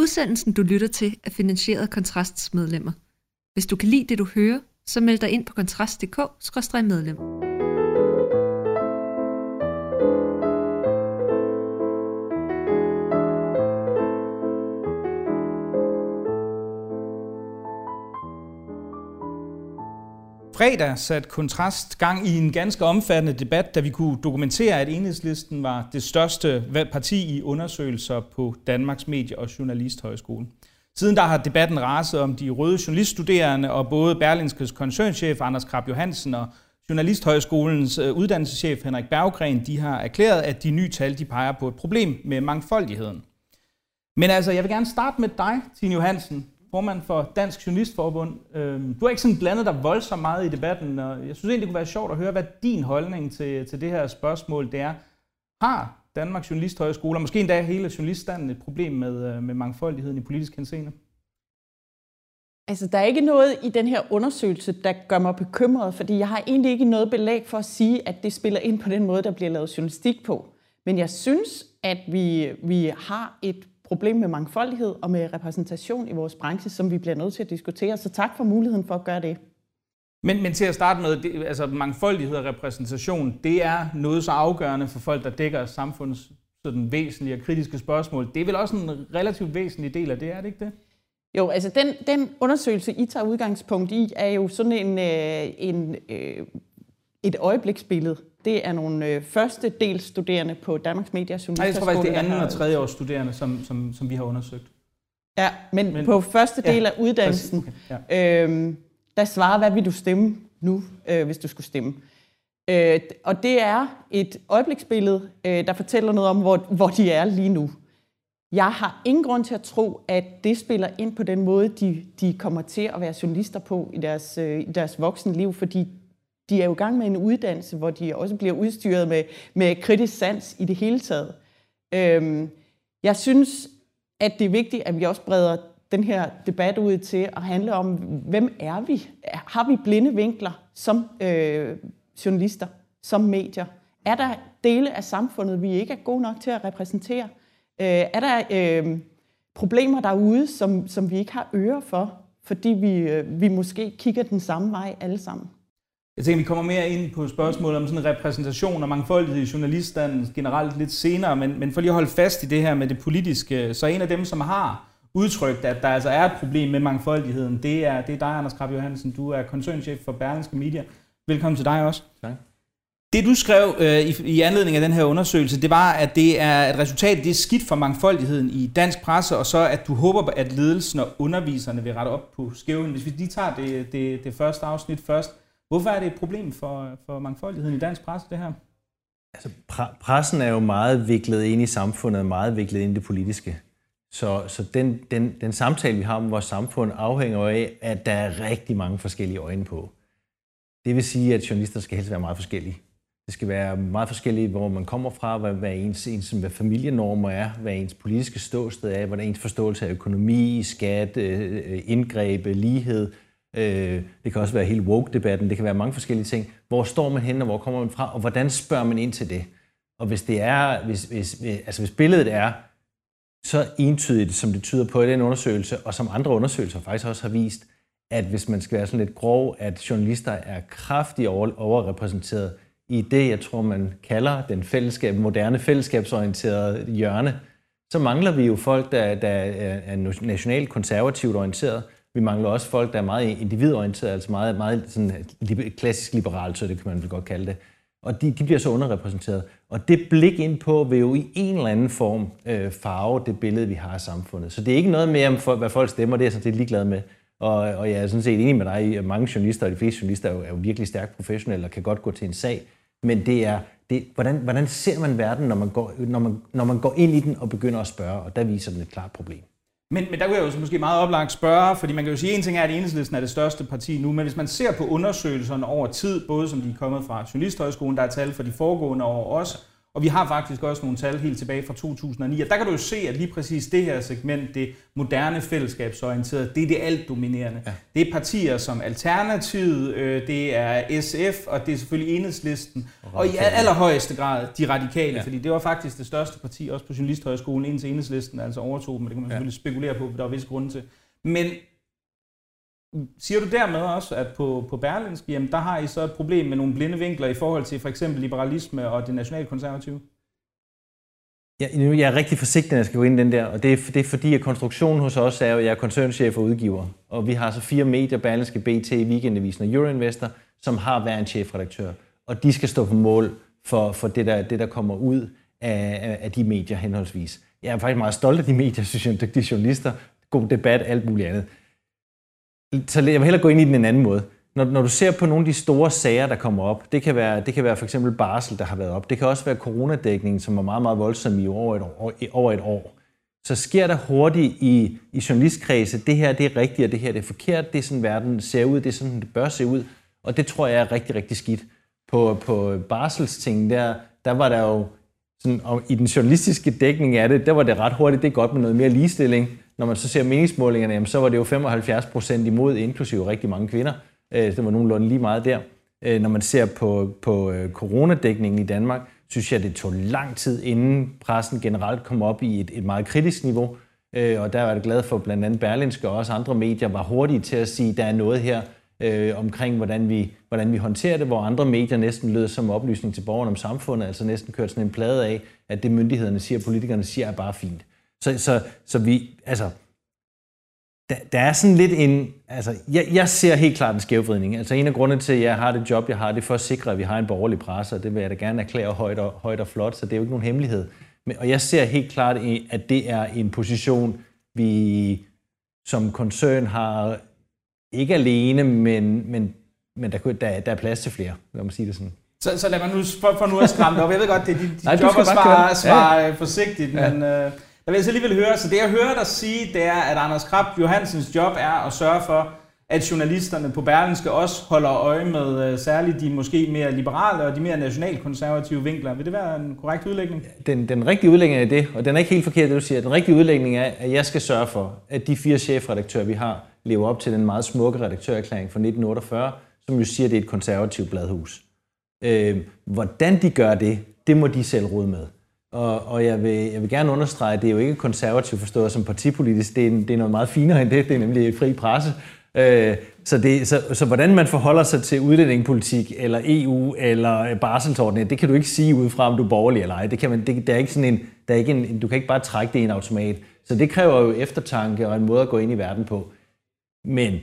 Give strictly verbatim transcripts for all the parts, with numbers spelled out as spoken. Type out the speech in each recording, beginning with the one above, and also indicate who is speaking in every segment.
Speaker 1: Udsendelsen, du lytter til, er finansieret af Kontrasts medlemmer. Hvis du kan lide det, du hører, så meld dig ind på kontrast punktum d k skråstreg medlem.
Speaker 2: Fredag satte Kontrast gang i en ganske omfattende debat, da vi kunne dokumentere, at Enhedslisten var det største parti i undersøgelser på Danmarks Medie- og Journalisthøjskole. Siden der har debatten raset om de røde journaliststuderende, og både Berlingskes koncernchef Anders Krab Johansen og Journalisthøjskolens uddannelseschef Henrik Berggren, de har erklæret, at de nye tal de peger på et problem med mangfoldigheden. Men altså, jeg vil gerne starte med dig, Tine Johansen, formand for Dansk Journalistforbund. Du har ikke sådan blandet dig voldsomt meget i debatten, og jeg synes egentlig, det kunne være sjovt at høre, hvad din holdning til, til det her spørgsmål det er. Har Danmarks Journalisthøjskole, og måske endda hele journaliststanden, et problem med, med mangfoldigheden i politisk henseende?
Speaker 3: Altså, der er ikke noget i den her undersøgelse, der gør mig bekymret, fordi jeg har egentlig ikke noget belæg for at sige, at det spiller ind på den måde, der bliver lavet journalistik på. Men jeg synes, at vi, vi har et problem med mangfoldighed og med repræsentation i vores branche, som vi bliver nødt til at diskutere. Så tak for muligheden for at gøre det.
Speaker 2: Men, men til at starte med, det, altså mangfoldighed og repræsentation, det er noget så afgørende for folk, der dækker samfundets sådan væsentlige og kritiske spørgsmål. Det er vel også en relativt væsentlig del af det, er det ikke det?
Speaker 3: Jo, altså den, den undersøgelse, I tager udgangspunkt i, er jo sådan en, øh, en, øh, et øjebliksbillede. Det er nogle øh, første dels studerende på Danmarks Medie- og Journalisthøjskole.
Speaker 2: Nej, jeg tror faktisk, det er anden og tredje års studerende, som, som, som vi har undersøgt.
Speaker 3: Ja, men, men på første del ja, af uddannelsen, okay, ja. øh, der svarer, hvad vil du stemme nu, øh, hvis du skulle stemme. Øh, og det er et øjebliksbillede, øh, der fortæller noget om, hvor, hvor de er lige nu. Jeg har ingen grund til at tro, at det spiller ind på den måde, de, de kommer til at være journalister på i deres, øh, i deres voksne liv, fordi de er jo i gang med en uddannelse, hvor de også bliver udstyret med, med kritisk sans i det hele taget. Øhm, jeg synes, at det er vigtigt, at vi også breder den her debat ud til at handle om, hvem er vi? Har vi blinde vinkler som øh, journalister, som medier? Er der dele af samfundet, vi ikke er gode nok til at repræsentere? Øh, er der øh, problemer derude, som, som vi ikke har ører for, fordi vi, øh, vi måske kigger den samme vej alle sammen?
Speaker 2: Jeg tænker, vi kommer mere ind på spørgsmålet om sådan repræsentation og mangfoldighed i journaliststanden generelt lidt senere, men, men for lige at holde fast i det her med det politiske, så en af dem, som har udtrykt, at der altså er et problem med mangfoldigheden, det er, det er dig, Anders Krab Johansen. Du er koncernchef for Berlingske Media. Velkommen til dig også.
Speaker 4: Tak.
Speaker 2: Det du skrev øh, i, i anledning af den her undersøgelse, det var, at det er et resultat, det er skidt for mangfoldigheden i dansk presse, og så at du håber, at ledelsen og underviserne vil rette op på skævheden. Hvis vi lige tager det, det, det første afsnit først, hvorfor er det et problem for, for mangfoldigheden i dansk presse, det her?
Speaker 4: Altså, pre- pressen er jo meget viklet ind i samfundet, og meget viklet ind i det politiske. Så, så den, den, den samtale, vi har om vores samfund, afhænger af, at der er rigtig mange forskellige øjne på. Det vil sige, at journalister skal helst være meget forskellige. Det skal være meget forskellige, hvor man kommer fra, hvad, hvad, ens, ens, hvad familienormer er, hvad ens politiske ståsted er, hvad ens forståelse af økonomi, skat, indgreb, lighed. Det kan også være hele woke-debatten, det kan være mange forskellige ting. Hvor står man hen, og hvor kommer man fra, og hvordan spørger man ind til det? Og hvis det er, hvis, hvis, altså hvis billedet er så entydigt, som det tyder på i den undersøgelse, og som andre undersøgelser faktisk også har vist, at hvis man skal være sådan lidt grov, at journalister er kraftigt overrepræsenteret i det, jeg tror, man kalder den fællesskab, moderne fællesskabsorienterede hjørne, så mangler vi jo folk, der, der er nationalt konservativt orienteret. Vi mangler også folk, der er meget individorienteret, altså meget, meget sådan klassisk liberalt, så det kan man vel godt kalde det. Og de, de bliver så underrepræsenteret. Og det blik ind på vil jo i en eller anden form øh, farve det billede, vi har af samfundet. Så det er ikke noget mere om, hvad folk stemmer, det er jeg sådan set ligeglad med. Og, og jeg er sådan set enig med dig i, at mange journalister, og de fleste journalister, er jo, er jo virkelig stærkt professionelle og kan godt gå til en sag. Men det er, det, hvordan, hvordan ser man verden, når man, går, når, man, når man går ind i den og begynder at spørge, og der viser den et klart problem.
Speaker 2: Men, men der kunne jeg jo så måske meget oplagt spørge, fordi man kan jo sige, at en ting er, at Enhedslisten er det største parti nu, men hvis man ser på undersøgelserne over tid, både som de er kommet fra Journalisthøjskolen, der er tal for de foregående år også, Og vi har faktisk også nogle tal helt tilbage fra to tusind og ni, og der kan du jo se, at lige præcis det her segment, det moderne fællesskabsorienterede, det er det alt dominerende. Ja. Det er partier som Alternativet, øh, det er S F, og det er selvfølgelig Enhedslisten, og, og i allerhøjeste grad de radikale, ja. Fordi det var faktisk det største parti, også på Journalisthøjskolen, indtil Enhedslisten altså overtog dem, og det kan man selvfølgelig ja. spekulere på, for der var visse grunde til. Men siger du dermed også, at på, på Berlingske, jamen, der har I så et problem med nogle blinde vinkler i forhold til for eksempel liberalisme og det nationalkonservative?
Speaker 4: Ja, jeg er rigtig forsigtig, når jeg skal gå ind i den der, og det er, det er fordi, at konstruktionen hos os er jo, at jeg er koncernchef og udgiver, og vi har så fire medier, Berlingske, B T, Weekendavisen og Euroinvestor, som har hver en chefredaktør, og de skal stå på mål for, for det, der, det, der kommer ud af, af de medier henholdsvis. Jeg er faktisk meget stolt af de medier, synes jeg, dygtige journalister, god debat, alt muligt andet. Så jeg vil hellere gå ind i den en anden måde. Når, når du ser på nogle af de store sager, der kommer op, det kan være, det kan være for eksempel barsel, der har været op. Det kan også være coronadækningen, som er meget, meget voldsom i over et år. Over et år. Så sker der hurtigt i, i journalistkredse, det her det er rigtigt, og det her det er forkert. Det er sådan, verden ser ud, det er sådan, det bør se ud. Og det tror jeg er rigtig, rigtig skidt. På, på barselstingen, der, der var der jo, sådan, og i den journalistiske dækning af det, der var det ret hurtigt, det er godt med noget mere ligestilling. Når man så ser meningsmålingerne, jamen, så var det jo femoghalvfjerds procent imod, inklusive rigtig mange kvinder. Det var nogenlunde lige meget der. Når man ser på, på coronadækningen i Danmark, synes jeg, det tog lang tid, inden pressen generelt kom op i et, et meget kritisk niveau. Og der var jeg glad for, blandt andet Berlingske og også andre medier var hurtige til at sige, at der er noget her øh, omkring, hvordan vi, hvordan vi håndterer det, hvor andre medier næsten lød som oplysning til borgerne om samfundet, altså næsten kørt sådan en plade af, at det myndighederne siger, politikerne siger, er bare fint. Så, så, så vi, altså, der, der er sådan lidt en, altså, jeg, jeg ser helt klart en skævvridning. Altså en af grundene til, at jeg har det job, jeg har, det er for at sikre, at vi har en borgerlig presse, og det vil jeg da gerne erklære højt og, højt og flot, så det er jo ikke nogen hemmelighed. Men, og jeg ser helt klart, at det er en position, vi som koncern har, ikke alene, men, men, men der, der, der er plads til flere, lad mig sige det sådan.
Speaker 2: Så, så lad mig nu, for, for nu at skræmme op. Jeg ved godt, det er dit, dit job at svare, svare ja. forsigtigt, ja. men... Øh, Der vil jeg så alligevel høre, så det jeg hører dig sige, det er, at Anders Krab Johansens job er at sørge for, at journalisterne på Berlingske også holder øje med særligt de måske mere liberale og de mere nationalkonservative vinkler. Vil det være en korrekt udlægning? Den,
Speaker 4: den rigtige udlægning er det, og den er ikke helt forkert, det du siger. Den rigtige udlægning er, at jeg skal sørge for, at de fire chefredaktører, vi har, lever op til den meget smukke redaktørerklæring fra nitten otteogfyrre, som jo siger, at det er et konservativt bladhus. Øh, hvordan de gør det, det må de selv rode med. Og, og jeg, vil, jeg vil gerne understrege, at det er jo ikke konservativt forstået som partipolitisk, det er, det er noget meget finere end det, det er nemlig fri presse. Øh, så, det, så, så hvordan man forholder sig til udlændingepolitik, eller E U, eller barselsordning, det kan du ikke sige udefra, om du er borgerlig eller ej. Det kan man, det, der er ikke sådan en, der er ikke en, du kan ikke bare trække det i en automat. Så det kræver jo eftertanke og en måde at gå ind i verden på. Men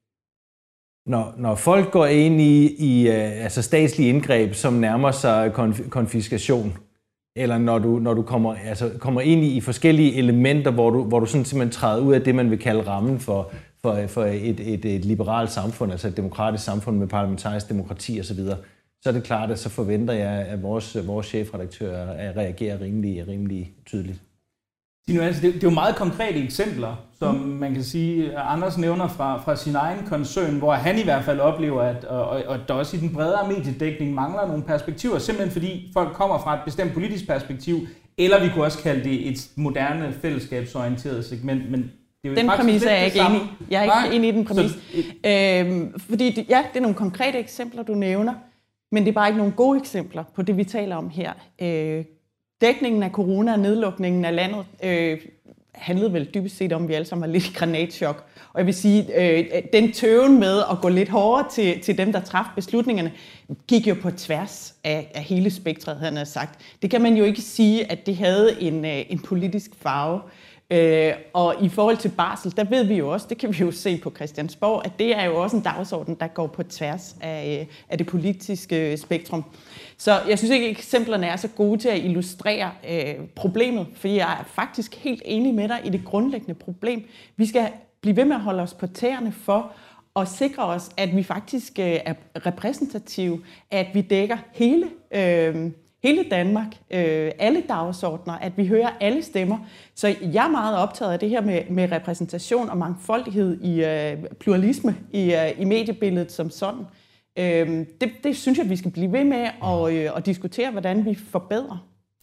Speaker 4: når, når folk går ind i, i altså statslige indgreb, som nærmer sig konf- konfiskation, eller når du, når du kommer, altså, kommer ind i, i forskellige elementer, hvor du, hvor du sådan simpelthen træder ud af det, man vil kalde rammen for, for, for et, et, et liberalt samfund, altså et demokratisk samfund med parlamentarisk demokrati osv., så er det klart, at så forventer jeg, at vores, vores chefredaktør reagerer rimelig, rimelig tydeligt.
Speaker 2: Det er jo meget konkrete eksempler, som man kan sige, Anders nævner fra, fra sin egen koncern, hvor han i hvert fald oplever, at og, og der også i den bredere mediedækning mangler nogle perspektiver, simpelthen fordi folk kommer fra et bestemt politisk perspektiv, eller vi kunne også kalde det et moderne fællesskabsorienteret segment. Men det er jo
Speaker 3: den præmis er jeg ikke enig i. Jeg er ikke enig i den præmis. Så, øhm, fordi det, ja, det er nogle konkrete eksempler, du nævner, men det er bare ikke nogle gode eksempler på det, vi taler om her. Øh, Dækningen af corona og nedlukningen af landet øh, handlede vel dybest set om, at vi alle sammen har lidt granatschok. Og jeg vil sige, øh, den tøven med at gå lidt hårdere til, til dem, der træffede beslutningerne, gik jo på tværs af, af hele spektret, han har sagt. Det kan man jo ikke sige, at det havde en, øh, en politisk farve. Øh, og i forhold til barsel, der ved vi jo også, det kan vi jo se på Christiansborg, at det er jo også en dagsorden, der går på tværs af, af det politiske spektrum. Så jeg synes ikke, at eksemplerne er så gode til at illustrere øh, problemet, for jeg er faktisk helt enig med dig i det grundlæggende problem. Vi skal blive ved med at holde os på tæerne for at sikre os, at vi faktisk øh, er repræsentative, at vi dækker hele, øh, hele Danmark, øh, alle dagsordner, at vi hører alle stemmer. Så jeg er meget optaget af det her med, med repræsentation og mangfoldighed i øh, pluralisme i, øh, i mediebilledet som sådan. Det, det synes jeg, vi skal blive ved med at, øh, at diskutere, hvordan vi forbedrer.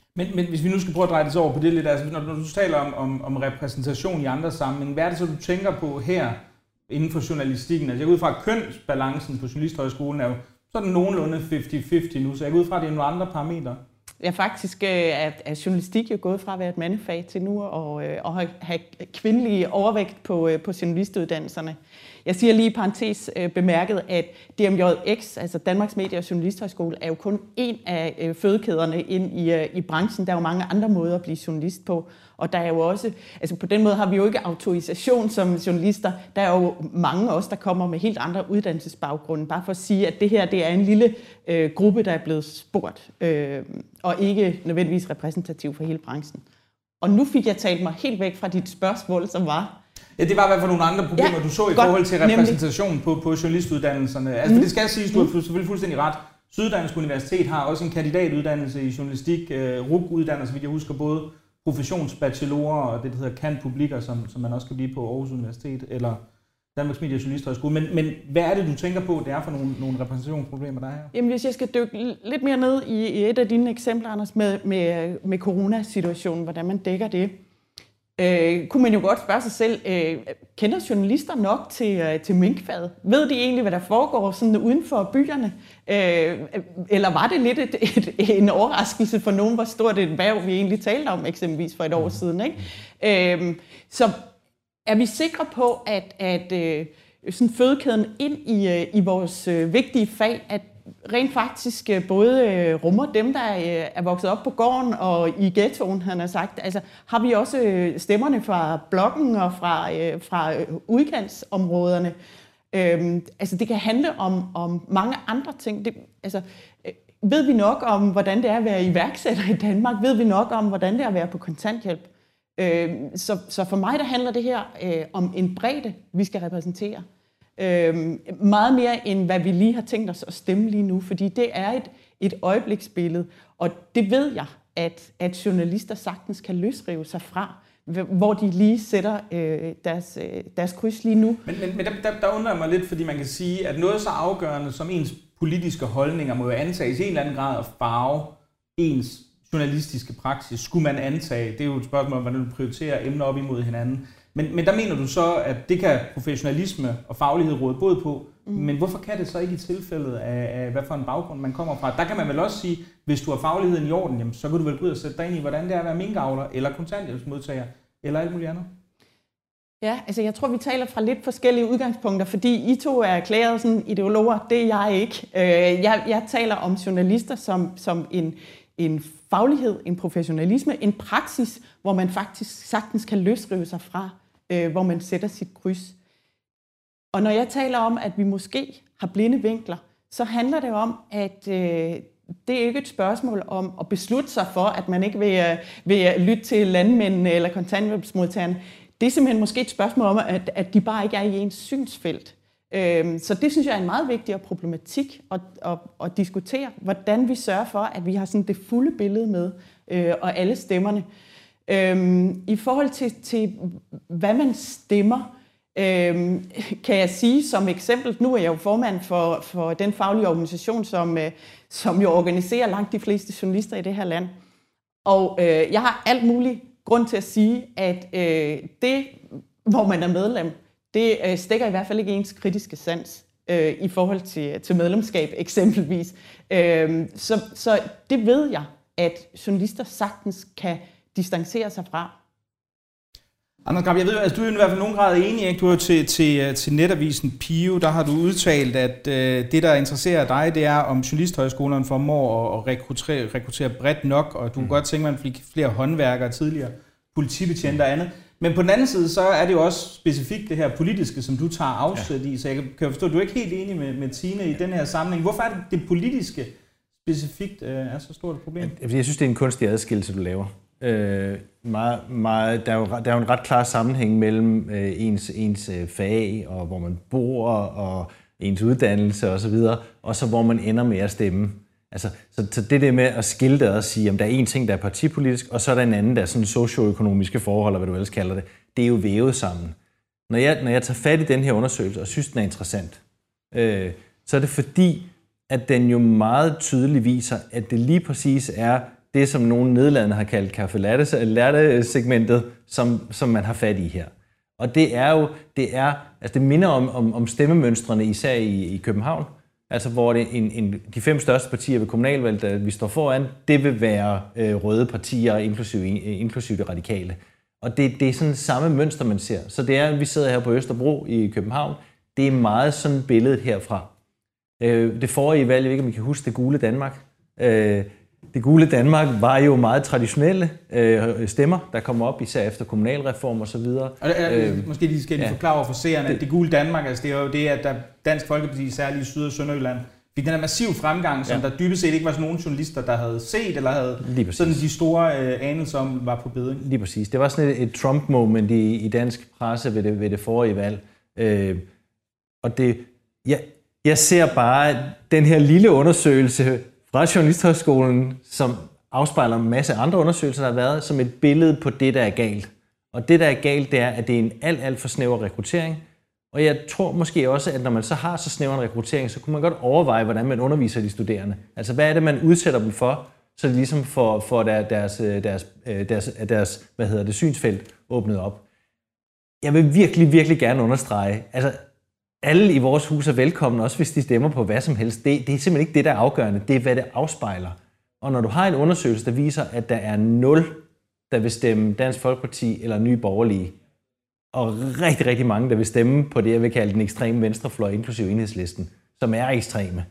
Speaker 2: Men, men hvis vi nu skal prøve at dreje det over på det lidt, altså når, når du taler om, om, om repræsentation i andre sammenhæng, hvad er det så, du tænker på her inden for journalistikken? Altså jeg går ud fra, at kønsbalancen på Journalisthøjskolen er jo sådan nogenlunde halvtreds halvtreds nu, så jeg går ud fra, at det er nogle andre parametre.
Speaker 3: Ja, faktisk er, er journalistik jo gået fra at være et mandefag til nu og, og have kvindelige overvægt på, på journalistuddannelserne. Jeg siger lige i parentes bemærket, at D M J X, altså Danmarks Medie- og Journalisthøjskole, er jo kun en af fødekæderne ind i, i branchen. Der er jo mange andre måder at blive journalist på. Og der er jo også, altså på den måde har vi jo ikke autorisation som journalister. Der er jo mange også, der kommer med helt andre uddannelsesbaggrunde. Bare for at sige, at det her det er en lille øh, gruppe, der er blevet spurgt, øh, og ikke nødvendigvis repræsentativ for hele branchen. Og nu fik jeg talt mig helt væk fra dit spørgsmål, som var...
Speaker 2: Ja, det var i hvert fald nogle andre problemer, ja, du så i godt, forhold til repræsentation på, på journalistuddannelserne. Altså, mm. det skal siges, du har selvfølgelig fuldstændig ret. Syddansk Universitet har også en kandidatuddannelse i journalistik. R U G uddanner, så vidt jeg husker, både professionsbachelorer og det, der hedder Cand.Publikker, som, som man også kan blive på Aarhus Universitet, eller Danmarks Medie- og Journalisthøjskole. Men, men hvad er det, du tænker på, det er for nogle, nogle repræsentationsproblemer, der er her?
Speaker 3: Jamen, hvis jeg skal dykke lidt mere ned i, i et af dine eksempler, Anders, med, med, med coronasituationen, hvordan man dækker det, øh, kunne man jo godt spørge sig selv, øh, kender journalister nok til, øh, til minkfaget? Ved de egentlig, hvad der foregår sådan uden for byerne? Øh, eller var det lidt et, et, en overraskelse for nogen, hvor stort et erhverv vi egentlig talte om, eksempelvis for et år siden, ikke? Øh, så er vi sikre på, at, at øh, sådan fødekæden ind i, øh, i vores øh, vigtige fag, at rent faktisk øh, både øh, rummer dem, der øh, er vokset op på gården og i ghettoen, han har sagt. Altså, har vi også øh, stemmerne fra bloggen og fra, øh, fra øh, udkantsområderne? Øh, altså, det kan handle om, om mange andre ting. Det, altså, øh, ved vi nok om, hvordan det er at være iværksætter i Danmark? Ved vi nok om, hvordan det er at være på kontanthjælp? Øh, så, så for mig, der handler det her øh, om en bredde, vi skal repræsentere. Øh, meget mere end hvad vi lige har tænkt os at stemme lige nu, fordi det er et, et øjebliksbillede, og det ved jeg, at, at journalister sagtens kan løsrive sig fra, hvor de lige sætter øh, deres, øh, deres kryds lige nu.
Speaker 2: Men, men, men der, der, der undrer mig lidt, fordi man kan sige, at noget så afgørende som ens politiske holdninger må jo antages i en eller anden grad at farve ens journalistiske praksis, skulle man antage. Det er jo et spørgsmål om, hvordan du prioriterer emner op imod hinanden. Men, men der mener du så, at det kan professionalisme og faglighed råde både på. Mm. Men hvorfor kan det så ikke i tilfældet af, af, hvad for en baggrund man kommer fra? Der kan man vel også sige, hvis du har fagligheden i orden, jamen, så kan du vel gå ud og sætte dig ind i, hvordan det er at være minkavler, eller kontanthjælpsmodtager, eller alt muligt andet.
Speaker 3: Ja, altså jeg tror, vi taler fra lidt forskellige udgangspunkter, fordi I to er erklæret sådan ideologer, det er jeg ikke. Jeg, jeg taler om journalister som, som en, en faglighed, en professionalisme, en praksis, hvor man faktisk sagtens kan løsrive sig fra, øh, hvor man sætter sit kryds. Og når jeg taler om, at vi måske har blinde vinkler, så handler det om, at øh, det er ikke et spørgsmål om at beslutte sig for, at man ikke vil, vil lytte til landmændene eller kontanthjælpsmodtagerne. Det er simpelthen måske et spørgsmål om, at, at de bare ikke er i ens synsfelt. Så det synes jeg er en meget vigtig problematik at, at, at diskutere, hvordan vi sørger for, at vi har sådan det fulde billede med, øh, og alle stemmerne. Øhm, I forhold til, til, hvad man stemmer, øhm, kan jeg sige som eksempel, nu er jeg jo formand for, for den faglige organisation, som, øh, som jo organiserer langt de fleste journalister i det her land. Og øh, jeg har alt muligt grund til at sige, at øh, det, hvor man er medlem, det øh, stikker i hvert fald ikke ens kritiske sans øh, i forhold til, til medlemskab eksempelvis. Øh, så, så det ved jeg, at journalister sagtens kan distancere sig fra.
Speaker 2: Anders Gram, jeg ved, altså, du er i hvert fald nogen grad enig, ikke? Du er til, til, til netavisen Pio, der har du udtalt, at øh, det, der interesserer dig, det er, om journalisthøjskolerne formår at rekruttere, rekruttere bredt nok, og du mm. kan godt tænke, at man fik flere håndværkere tidligere, politibetjente og andet. Men på den anden side, så er det jo også specifikt det her politiske, som du tager afsæt i, så jeg kan forstå, at du er ikke helt enig med, med Tine i den her sammenhæng. Hvorfor er det det politiske specifikt øh, er så stort et problem?
Speaker 4: Jeg, jeg synes, det er en kunstig adskillelse, du laver. Øh, meget, meget, der, er jo, der er jo en ret klar sammenhæng mellem øh, ens, ens fag, og hvor man bor, og ens uddannelse osv., og så hvor man ender med at stemme. Altså, så, så det der med at skille det og sige, at der er en ting, der er partipolitisk, og så er der en anden, der er sådan socioøkonomiske forhold, eller hvad du ellers kalder det, det er jo vævet sammen. Når jeg, når jeg tager fat i den her undersøgelse, og synes, den er interessant, øh, så er det fordi, at den jo meget tydeligt viser, at det lige præcis er det, som nogle nedladende har kaldt kaffe-latte-segmentet, som, som man har fat i her. Og det er jo, det er, altså det minder om, om, om stemmemønstrene, især i, i København, altså hvor det en, en, de fem største partier ved kommunalvalget, der vi står foran, det vil være øh, røde partier, inklusive, inklusive det radikale. Og det, det er sådan samme mønster, man ser. Så det er, at vi sidder her på Østerbro i København, det er meget sådan billedet herfra. Øh, det forrige valg, jeg ved ikke, om I kan huske det gule Danmark. Øh, det gule Danmark var jo meget traditionelle øh, stemmer, der kom op, især efter kommunalreform og så videre.
Speaker 2: Og, øh, måske lige skal vi ja. forklare over for seerne, at det gule Danmark, altså det er jo det, at der Dansk Folkeparti, særligt i Syd- og Sønderjylland, fik den her massiv fremgang, som ja. der dybest set ikke var sådan nogen journalister, der havde set, eller havde sådan de store øh, anelser om, var på bedring.
Speaker 4: Lige præcis. Det var sådan et, et Trump-moment i, i dansk presse ved det, ved det forrige valg. Øh, og det, jeg, jeg ser bare den her lille undersøgelse fra Journalisthøjskolen, som afspejler en masse andre undersøgelser, der har været, som et billede på det, der er galt. Og det, der er galt, det er, at det er en alt, alt for snæver rekruttering. Og jeg tror måske også, at når man så har så snæver en rekruttering, så kunne man godt overveje, hvordan man underviser de studerende. Altså, hvad er det, man udsætter dem for, så de ligesom får, får deres, deres, deres, deres, deres hvad hedder det, synsfelt åbnet op. Jeg vil virkelig, virkelig gerne understrege, altså, alle i vores hus er velkomne, også hvis de stemmer på hvad som helst. Det, det er simpelthen ikke det, der er afgørende. Det er, hvad det afspejler. Og når du har en undersøgelse, der viser, at der er nul, der vil stemme Dansk Folkeparti eller Nye Borgerlige, og rigtig, rigtig mange, der vil stemme på det, jeg vil kalde den ekstreme venstrefløj, inklusive Enhedslisten, som er ekstreme,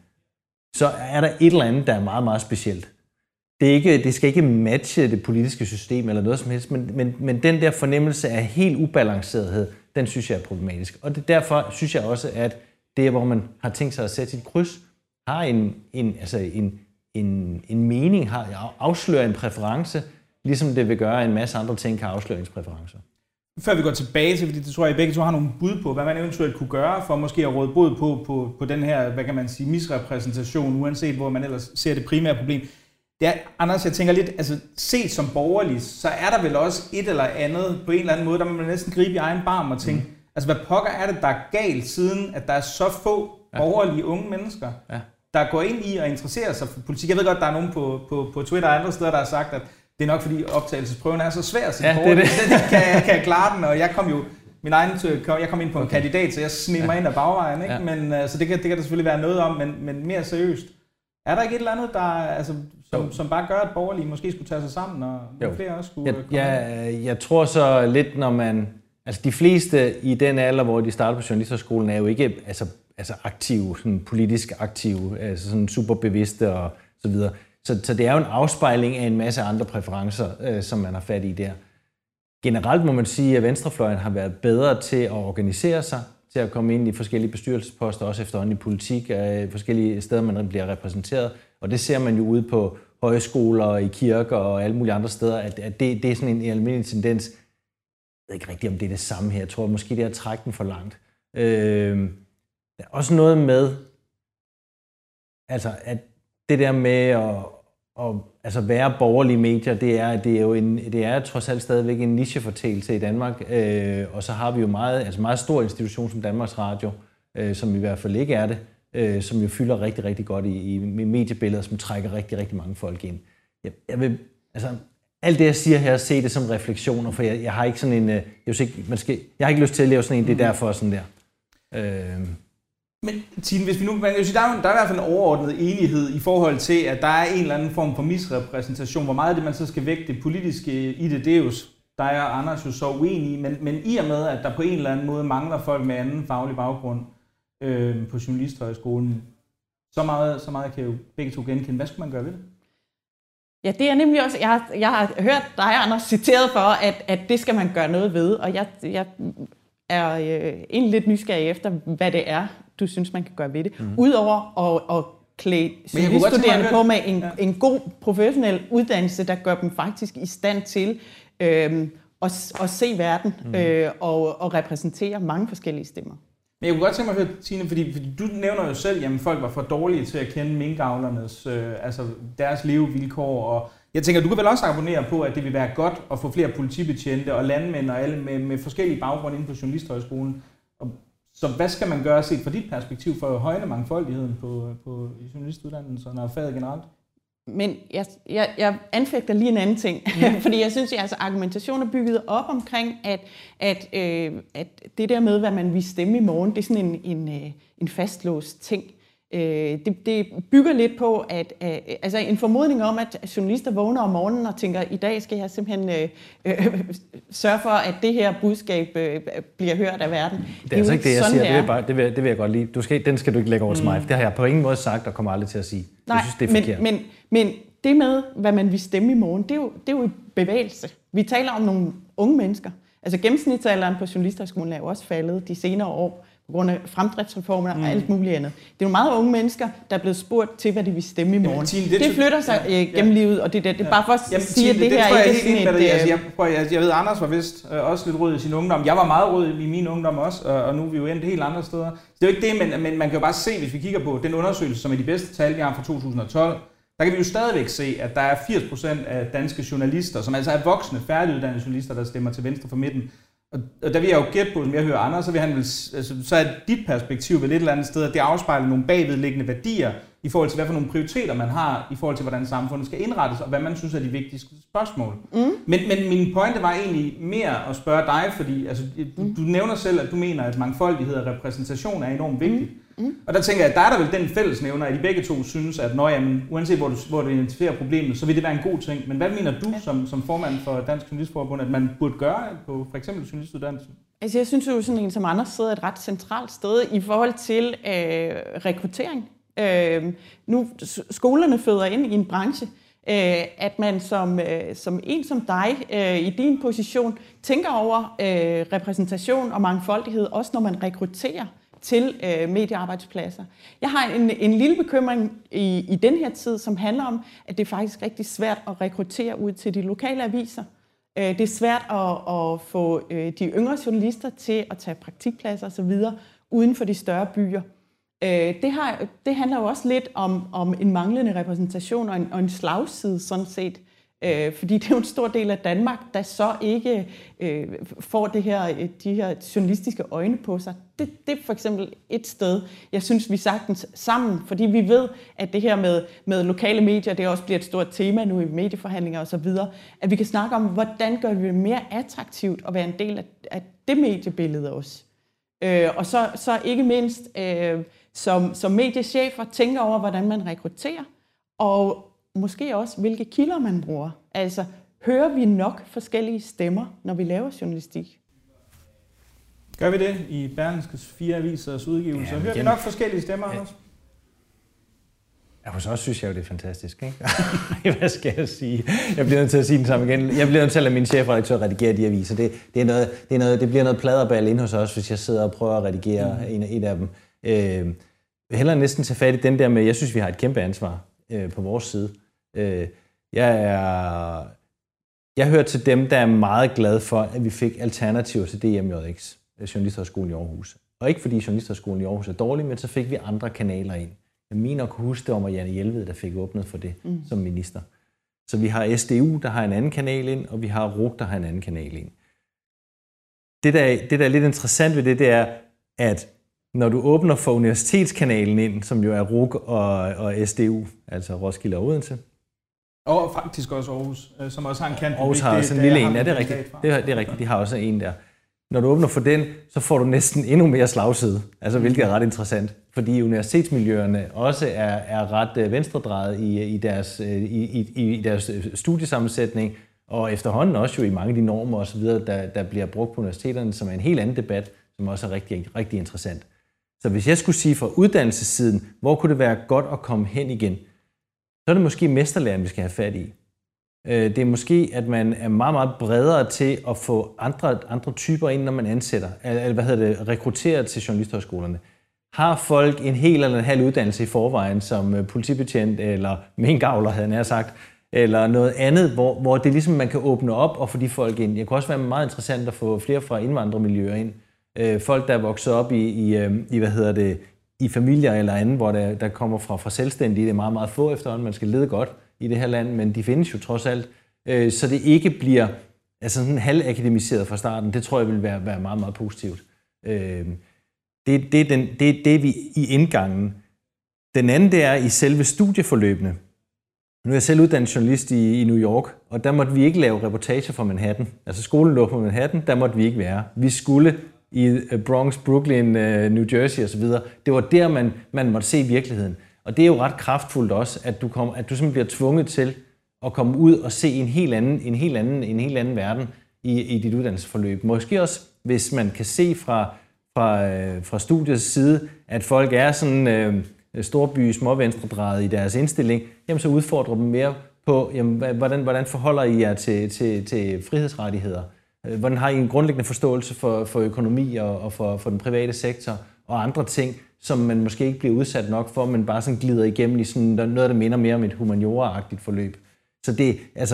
Speaker 4: så er der et eller andet, der er meget, meget specielt. Det, er ikke, det skal ikke matche det politiske system eller noget som helst, men, men, men den der fornemmelse af helt ubalancerethed, den synes jeg er problematisk. Og det, derfor synes jeg også, at det, hvor man har tænkt sig at sætte sit kryds, har en, en, altså en, en, en mening, har, afslører en præference, ligesom det vil gøre, en masse andre ting kan afsløre ens præferencer.
Speaker 2: Før vi går tilbage til, fordi det tror jeg, I begge to har nogle bud på, hvad man eventuelt kunne gøre for måske at råde bod på, på, på den her, hvad kan man sige, misrepræsentation, uanset hvor man ellers ser det primære problem. Det er, Anders, jeg tænker lidt, altså set som borgerlig, så er der vel også et eller andet på en eller anden måde, der må man næsten gribe i egen barm og tænke, mm. altså hvad pokker er det, der er galt, siden at der er så få ja. borgerlige unge mennesker, ja. der går ind i og interesserer sig for politik. Jeg ved godt, der er nogen på, på, på Twitter og andre steder, der har sagt, at det er nok fordi optagelsesprøven er så svær, så ja, det, det. kan, jeg, kan jeg klare den, og jeg kom jo min egen, jeg kom ind på en okay. kandidat, så jeg sneg mig ja. ind ad bagvejen, ikke? Ja. Men, så det kan, det kan der selvfølgelig være noget om, men, men mere seriøst. Er der ikke et eller andet, der, altså, som, som bare gør, at borgerlige måske skulle tage sig sammen, og jo. flere også skulle komme
Speaker 4: jeg, jeg, jeg tror så lidt, når man... Altså de fleste i den alder, hvor de starter på journalisterskolen, er jo ikke altså, altså aktive, sådan politisk aktive, altså sådan super bevidste og så videre. Så, så det er jo en afspejling af en masse andre præferencer, øh, som man har fat i der. Generelt må man sige, at venstrefløjen har været bedre til at organisere sig, til at komme ind i forskellige bestyrelsesposter, også efterhånden i politik, øh, forskellige steder, man bliver repræsenteret. Og det ser man jo ude på højskoler og i kirker og alle mulige andre steder, at, at det, det er sådan en almindelig tendens. Jeg ved ikke rigtigt, om det er det samme her. Jeg tror måske, det er at trække den for langt. Øh, der er også noget med, altså at det der med at, at altså være borgerlige medier, det er, det er jo en, det er trods alt stadigvæk en nichefortælelse i Danmark. Øh, og så har vi jo meget, altså meget stor institution som Danmarks Radio, øh, som i hvert fald ikke er det, øh, som jo fylder rigtig, rigtig godt i, i mediebilleder, som trækker rigtig, rigtig mange folk ind. Jeg, jeg vil, altså, alt det, jeg siger her, se det som refleksioner, for jeg, jeg har ikke sådan en, jeg, ikke, man skal, jeg har ikke lyst til at lave sådan en, det er derfor sådan der. Øh,
Speaker 2: Men Tine, hvis vi nu, man kan sige, der, er, der er i hvert fald en overordnet enighed i forhold til, at der er en eller anden form for misrepræsentation. Hvor meget det man så skal vægte det politiske i det, det er jo, der er Anders jo så uenige, men, men i og med, at der på en eller anden måde mangler folk med anden faglig baggrund øh, på Journalisthøjskolen, så meget, så meget kan jo begge to genkende. Hvad skulle man gøre ved det?
Speaker 3: Ja, det er nemlig også, jeg har, jeg har hørt dig, Anders, citeret for, at, at det skal man gøre noget ved, og jeg, jeg er øh, egentlig lidt nysgerrig efter, hvad det er, du synes, man kan gøre ved det. Mm. Udover at, at klæde journaliststuderende på med en, ja. en god professionel uddannelse, der gør dem faktisk i stand til øh, at, at se verden mm. øh, og, og repræsentere mange forskellige stemmer.
Speaker 2: Men jeg kunne godt tænke mig at høre, Tine, fordi, fordi du nævner jo selv, at folk var for dårlige til at kende minkavlernes, øh, altså deres levevilkår, og jeg tænker, du kan vel også abonnere på, at det vil være godt at få flere politibetjente og landmænd og alle med, med forskellige baggrunde inden på Journalisthøjskolen. Og så hvad skal man gøre set fra dit perspektiv for at højne mangfoldigheden på, på journalistuddannelserne og faget generelt?
Speaker 3: Men jeg, jeg, jeg anfægter lige en anden ting, mm. fordi jeg synes, at altså, argumentationen er bygget op omkring, at, at, øh, at det der med, hvad man vil stemme i morgen, det er sådan en, en, en fastlåst ting. Øh, det, det bygger lidt på, at øh, altså en formodning om, at journalister vågner om morgenen og tænker, i dag skal jeg simpelthen øh, øh, sørge for, at det her budskab øh, bliver hørt af verden.
Speaker 4: Det er, det er altså ikke det, jeg siger. Det vil jeg, bare, det, vil, det vil jeg godt lide. Du skal, den skal du ikke lægge over til mig. Mm. Det har jeg på ingen måde sagt, og kommer aldrig til at sige.
Speaker 3: Nej,
Speaker 4: jeg synes, det er
Speaker 3: men,
Speaker 4: forkert.
Speaker 3: Men, men det med, hvad man vil stemme i morgen, det er jo, det er jo i bevægelse. Vi taler om nogle unge mennesker. Altså gennemsnitsalderen på Journalisthøjskolen er jo også faldet de senere år, på grund af fremdriftsreformer og alt muligt andet. Det er jo meget unge mennesker, der er blevet spurgt til, hvad de vil stemme i morgen. Jamen, Tine, det, det flytter sig ja, øh, gennem ja. livet, og det, det, det er bare for at Jamen, sige, Tine, at det, det her er ikke sådan et...
Speaker 2: Altså, jeg, jeg, jeg, jeg ved, Anders var vist øh, også lidt rød i sin ungdom. Jeg var meget rød i min ungdom også, og, og nu er vi jo endt helt andre steder. Det er jo ikke det, men, men man kan jo bare se, hvis vi kigger på den undersøgelse, som er de bedste tal, vi har fra to tusind og tolv, der kan vi jo stadigvæk se, at der er firs procent af danske journalister, som altså er voksne, færdiguddannede journalister, der stemmer til venstre for midten. Og der vil jeg jo gætte på, som jeg hører Anders, så vil han vel, altså, så er dit perspektiv vel et eller andet sted, at det afspejler nogle bagvedliggende værdier i forhold til, hvad for nogle prioriteter man har, i forhold til, hvordan samfundet skal indrettes, og hvad man synes er de vigtigste spørgsmål. Mm. Men, men min pointe var egentlig mere at spørge dig, fordi altså, du, du nævner selv, at du mener, at mangfoldighed og repræsentation er enormt vigtigt. Mm. Mm. Og der tænker jeg, at der er der vel den fællesnævner, at de begge to synes, at når, jamen, uanset hvor du, hvor du identificerer problemet, så vil det være en god ting. Men hvad mener du ja. som, som formand for Dansk Journalistforbund, at man burde gøre på for eksempel journalistuddannelsen?
Speaker 3: Altså jeg synes jo, sådan en som Anders sidder et ret centralt sted i forhold til øh, rekruttering. Øh, nu skolerne føder ind i en branche, øh, at man som, øh, som en som dig øh, i din position tænker over øh, repræsentation og mangfoldighed, også når man rekrutterer til øh, mediearbejdspladser. Jeg har en, en lille bekymring i, i den her tid, som handler om, at det er faktisk rigtig svært at rekruttere ud til de lokale aviser. Øh, det er svært at, at få øh, de yngre journalister til at tage praktikpladser osv. uden for de større byer. Øh, det, har, det handler jo også lidt om, om en manglende repræsentation og en, og en slagside sådan set. Øh, fordi det er jo en stor del af Danmark, der så ikke øh, får det her, de her journalistiske øjne på sig. Det, det er for eksempel et sted, jeg synes, vi sagtens sammen, fordi vi ved, at det her med, med lokale medier, det også bliver et stort tema nu i medieforhandlinger osv., at vi kan snakke om, hvordan gør vi det mere attraktivt at være en del af, af det mediebillede også. Øh, og så, så ikke mindst øh, som, som mediechefer tænker over, hvordan man rekrutterer, og måske også, hvilke kilder man bruger. Altså, hører vi nok forskellige stemmer, når vi laver journalistik?
Speaker 2: Gør vi det i Berlingskes fire avisers udgivelser? Ja, hører vi nok forskellige stemmer, ja. Anders?
Speaker 4: Ja, hos os synes jeg jo, det er fantastisk, ikke? Hvad skal jeg sige? Jeg bliver nødt til at sige den samme igen. Jeg bliver nødt til at lade min chefredaktør redigere de aviser. Det, det, er noget, det, er noget, det bliver noget pladerbal inde hos os, hvis jeg sidder og prøver at redigere mm. en, en af dem. Øh, hellere næsten tage fat i den der med, jeg synes, vi har et kæmpe ansvar øh, på vores side. Øh, jeg er... Jeg hører til dem, der er meget glad for, at vi fik alternativer til D M J X, Journalisthøjskolen i Aarhus. Og ikke fordi Journalisthøjskolen i Aarhus er dårlig, men så fik vi andre kanaler ind. Jeg mener at kunne huske, det var Janne Hjelved, der fik åbnet for det mm. som minister. Så vi har S D U, der har en anden kanal ind, og vi har R U C, der har en anden kanal ind. Det der, det, der er lidt interessant ved det, det er, at når du åbner for universitetskanalen ind, som jo er R U C og, og S D U, altså Roskilde og Odense,
Speaker 2: og faktisk også Aarhus, som også har en kant.
Speaker 4: Aarhus har også en lille en, ja, det er rigtigt. Det er, det er rigtigt, de har også en der. Når du åbner for den, så får du næsten endnu mere slagside, altså hvilket er ret interessant, fordi universitetsmiljøerne også er, er ret venstredrejet i, i, deres, i, i, i deres studiesammensætning, og efterhånden også jo i mange af de normer osv., der, der bliver brugt på universiteterne, som er en helt anden debat, som også er rigtig, rigtig interessant. Så hvis jeg skulle sige fra uddannelsessiden, hvor kunne det være godt at komme hen igen, så er det måske mesterlæren, vi skal have fat i. Det er måske, at man er meget, meget bredere til at få andre, andre typer ind, når man ansætter, eller hvad hedder det, rekrutterer til journalisthøjskolerne. Har folk en hel eller en halv uddannelse i forvejen, som politibetjent eller minkavler, havde jeg sagt, eller noget andet, hvor, hvor det ligesom man kan åbne op og få de folk ind. Det kunne også være meget interessant at få flere fra indvandrermiljøer ind. Folk, der er vokset op i, i, i hvad hedder det, i familier eller andet, hvor der, der kommer fra, fra selvstændige. Det er meget, meget få efterhånden. Man skal lede godt i det her land, men de findes jo trods alt. Øh, så det ikke bliver altså sådan halvakademiseret fra starten. Det tror jeg vil være, være meget, meget positivt. Øh, det, det, er den, det er det, vi i indgangen. Den anden, det er i selve studieforløbene. Nu er jeg selv uddannet journalist i, i New York, og der måtte vi ikke lave reportager fra Manhattan. Altså skolen lå på Manhattan, der måtte vi ikke være. Vi skulle i Bronx, Brooklyn, New Jersey osv. Det var der, man, man måtte se virkeligheden. Og det er jo ret kraftfuldt også, at du, kom, at du simpelthen bliver tvunget til at komme ud og se en helt anden, en helt anden, en helt anden verden i, i dit uddannelsesforløb. Måske også, hvis man kan se fra, fra, fra studiets side, at folk er sådan øh, storby, småvenstredrejet i deres indstilling, jamen så udfordrer dem mere på, jamen, hvordan, hvordan forholder I jer til, til, til frihedsrettigheder? Hvordan har I en grundlæggende forståelse for, for økonomi og, og for, for den private sektor og andre ting, som man måske ikke bliver udsat nok for, men bare sådan glider igennem i sådan noget, der minder mere om et humaniora-agtigt forløb. Så det, altså,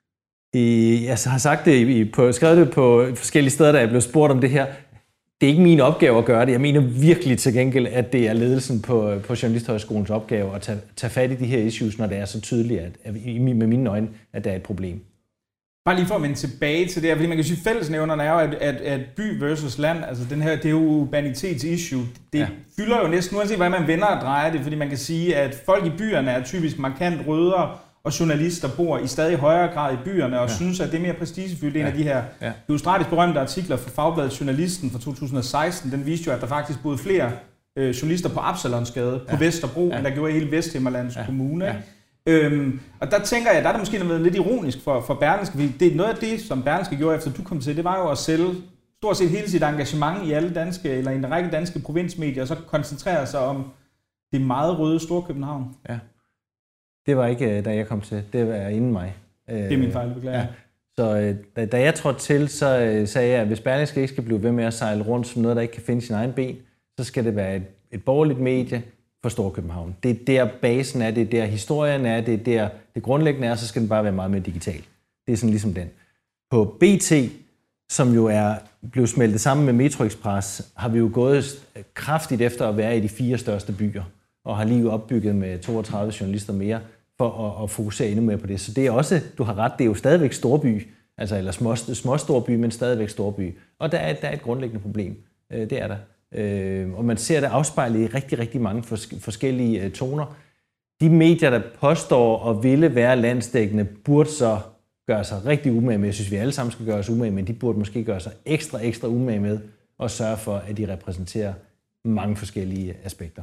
Speaker 4: i, jeg har sagt det, i, på, skrevet det på forskellige steder, da jeg blev spurgt om det her. Det er ikke min opgave at gøre det. Jeg mener virkelig til gengæld, at det er ledelsen på, på Journalisthøjskolens opgave at tage, tage fat i de her issues, når det er så tydeligt, at, at, med mine øjne, at der er et problem.
Speaker 2: Bare lige for at vende tilbage til det her, fordi man kan sige, at fællesnævnerne er jo, at, at, at by versus land, altså den her, det er jo urbanitets-issue, det ja. fylder jo næsten, uanset hvad man vender og drejer det, fordi man kan sige, at folk i byerne er typisk markant rødere, og journalister bor i stadig højere grad i byerne, og ja. synes, at det er mere prestigefyldt. En ja. af de her ja. illustratisk berømte artikler fra Fagbladet Journalisten fra to tusind og seksten, den viste jo, at der faktisk boede flere øh, journalister på Absalonsgade, på ja. Vesterbro, ja. end der gjorde i hele Vesthimmerlands ja. Kommune. Ja. Øhm, og der tænker jeg, der er det måske noget lidt ironisk for, for Berlingske, fordi det er noget af det, som Berlingske gjorde, efter du kom til, det var jo at sælge stort set hele sit engagement i alle danske, eller i en række danske provinsmedier, og så koncentrere sig om det meget røde Storkøbenhavn. Ja.
Speaker 4: Det var ikke, da jeg kom til. Det var inden mig.
Speaker 2: Det er min fejl, beklager. Ja.
Speaker 4: Så da, da jeg trådte til, så sagde jeg, at hvis Berlingske ikke skal blive ved med at sejle rundt som noget, der ikke kan finde sin egen ben, så skal det være et, et borgerligt medie for Storkøbenhavn. Det er der basen er, det er der historien er, det er der det grundlæggende er, så skal den bare være meget mere digital. Det er sådan ligesom den. På B T, som jo er blevet smeltet sammen med Metro Express, har vi jo gået kraftigt efter at være i de fire største byer, og har lige opbygget med toogtredive journalister mere, for at, at fokusere endnu mere på det. Så det er også, du har ret, det er jo stadigvæk storby, altså eller små, små storby, men stadigvæk storby. Og der er, der er et grundlæggende problem. Det er der. Og man ser det afspejlet i rigtig, rigtig mange forskellige toner. De medier, der påstår at ville være landsdækkende, burde så gøre sig rigtig umage med. Jeg synes, vi alle sammen skal gøre os umage, men de burde måske gøre sig ekstra, ekstra umage med og sørge for, at de repræsenterer mange forskellige aspekter.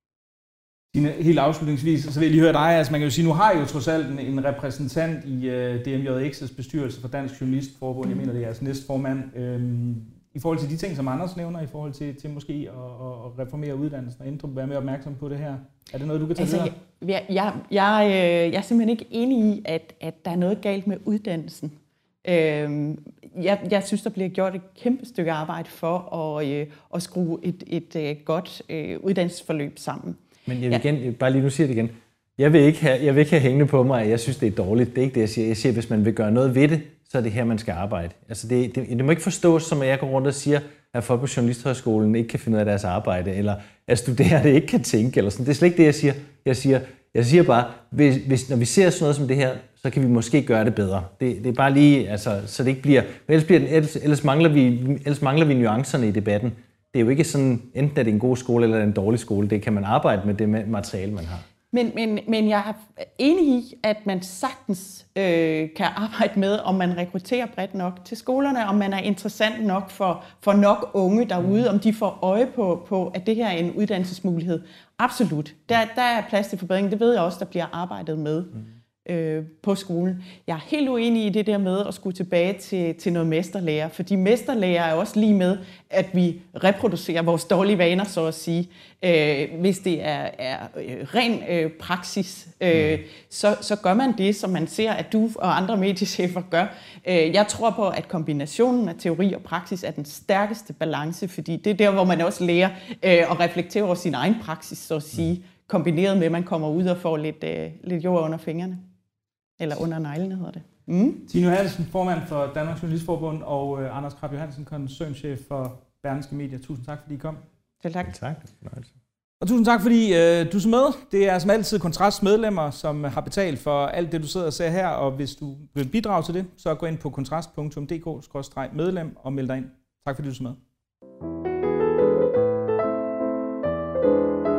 Speaker 2: Helt afslutningsvis, så vil jeg lige høre dig. Altså man kan jo sige, nu har I jo trods alt en, en repræsentant i uh, D M J X's bestyrelse for Dansk Journalistforbund. Jeg mener, det er jeres næstformand. Øhm, I forhold til de ting, som Anders nævner, i forhold til, til måske at, at reformere uddannelsen og Indtrup, være mere opmærksom på det her. Er det noget, du kan tage altså, videre?
Speaker 3: Jeg, jeg, jeg, jeg er simpelthen ikke enig i, at, at der er noget galt med uddannelsen. Øhm, jeg, jeg synes, der bliver gjort et kæmpe stykke arbejde for at, øh, at skrue et, et, et godt øh, uddannelsesforløb sammen.
Speaker 4: Men jeg vil igen, ja. bare lige nu siger det igen. Jeg vil ikke have, jeg vil ikke have hængende på mig, at jeg synes, det er dårligt. Det er ikke det, jeg siger. Jeg siger, hvis man vil gøre noget ved det, så er det her, man skal arbejde. Altså det, det, det må ikke forstås, som at jeg går rundt og siger, at folk på Journalisthøjskolen ikke kan finde ud af deres arbejde, eller at studerende ikke kan tænke, eller sådan. Det er slet ikke det, jeg siger. Jeg siger, jeg siger bare, hvis, hvis, når vi ser sådan noget som det her, så kan vi måske gøre det bedre. Det, det er bare lige, altså, så det ikke bliver... Ellers, bliver den, ellers, ellers, mangler vi, ellers mangler vi nuancerne i debatten. Det er jo ikke sådan, enten er det en god skole eller en dårlig skole. Det kan man arbejde med det materiale, man har.
Speaker 3: Men, men, men jeg er enig i, at man sagtens øh, kan arbejde med, om man rekrutterer bredt nok til skolerne, om man er interessant nok for, for nok unge derude, mm. om de får øje på, på, at det her er en uddannelsesmulighed. Absolut. Der, der er plads til forbedring. Det ved jeg også, der bliver arbejdet med. Mm. på skolen. Jeg er helt uenig i det der med at skulle tilbage til, til noget mesterlærer, fordi mesterlærer er også lige med, at vi reproducerer vores dårlige vaner, så at sige. Øh, hvis det er, er ren øh, praksis, øh, så, så gør man det, som man ser, at du og andre mediechefer gør. Øh, jeg tror på, at kombinationen af teori og praksis er den stærkeste balance, fordi det er der, hvor man også lærer øh, at reflektere over sin egen praksis, så at sige, kombineret med, at man kommer ud og får lidt, øh, lidt jord under fingrene. Eller under neglene hedder det. Mm.
Speaker 2: Tine Hansen, formand for Danmarks Journalistforbund, og uh, Anders Krab Johansen, koncernchef for Berlingske Media. Tusind tak, fordi I kom.
Speaker 3: Selv tak.
Speaker 4: Tak.
Speaker 2: Og tusind tak, fordi uh, du så med. Det er som altid Kontrasts medlemmer, som har betalt for alt det, du sidder og ser her. Og hvis du vil bidrage til det, så gå ind på kontrast punktum d k skråstreg medlem og meld dig ind. Tak fordi du så med.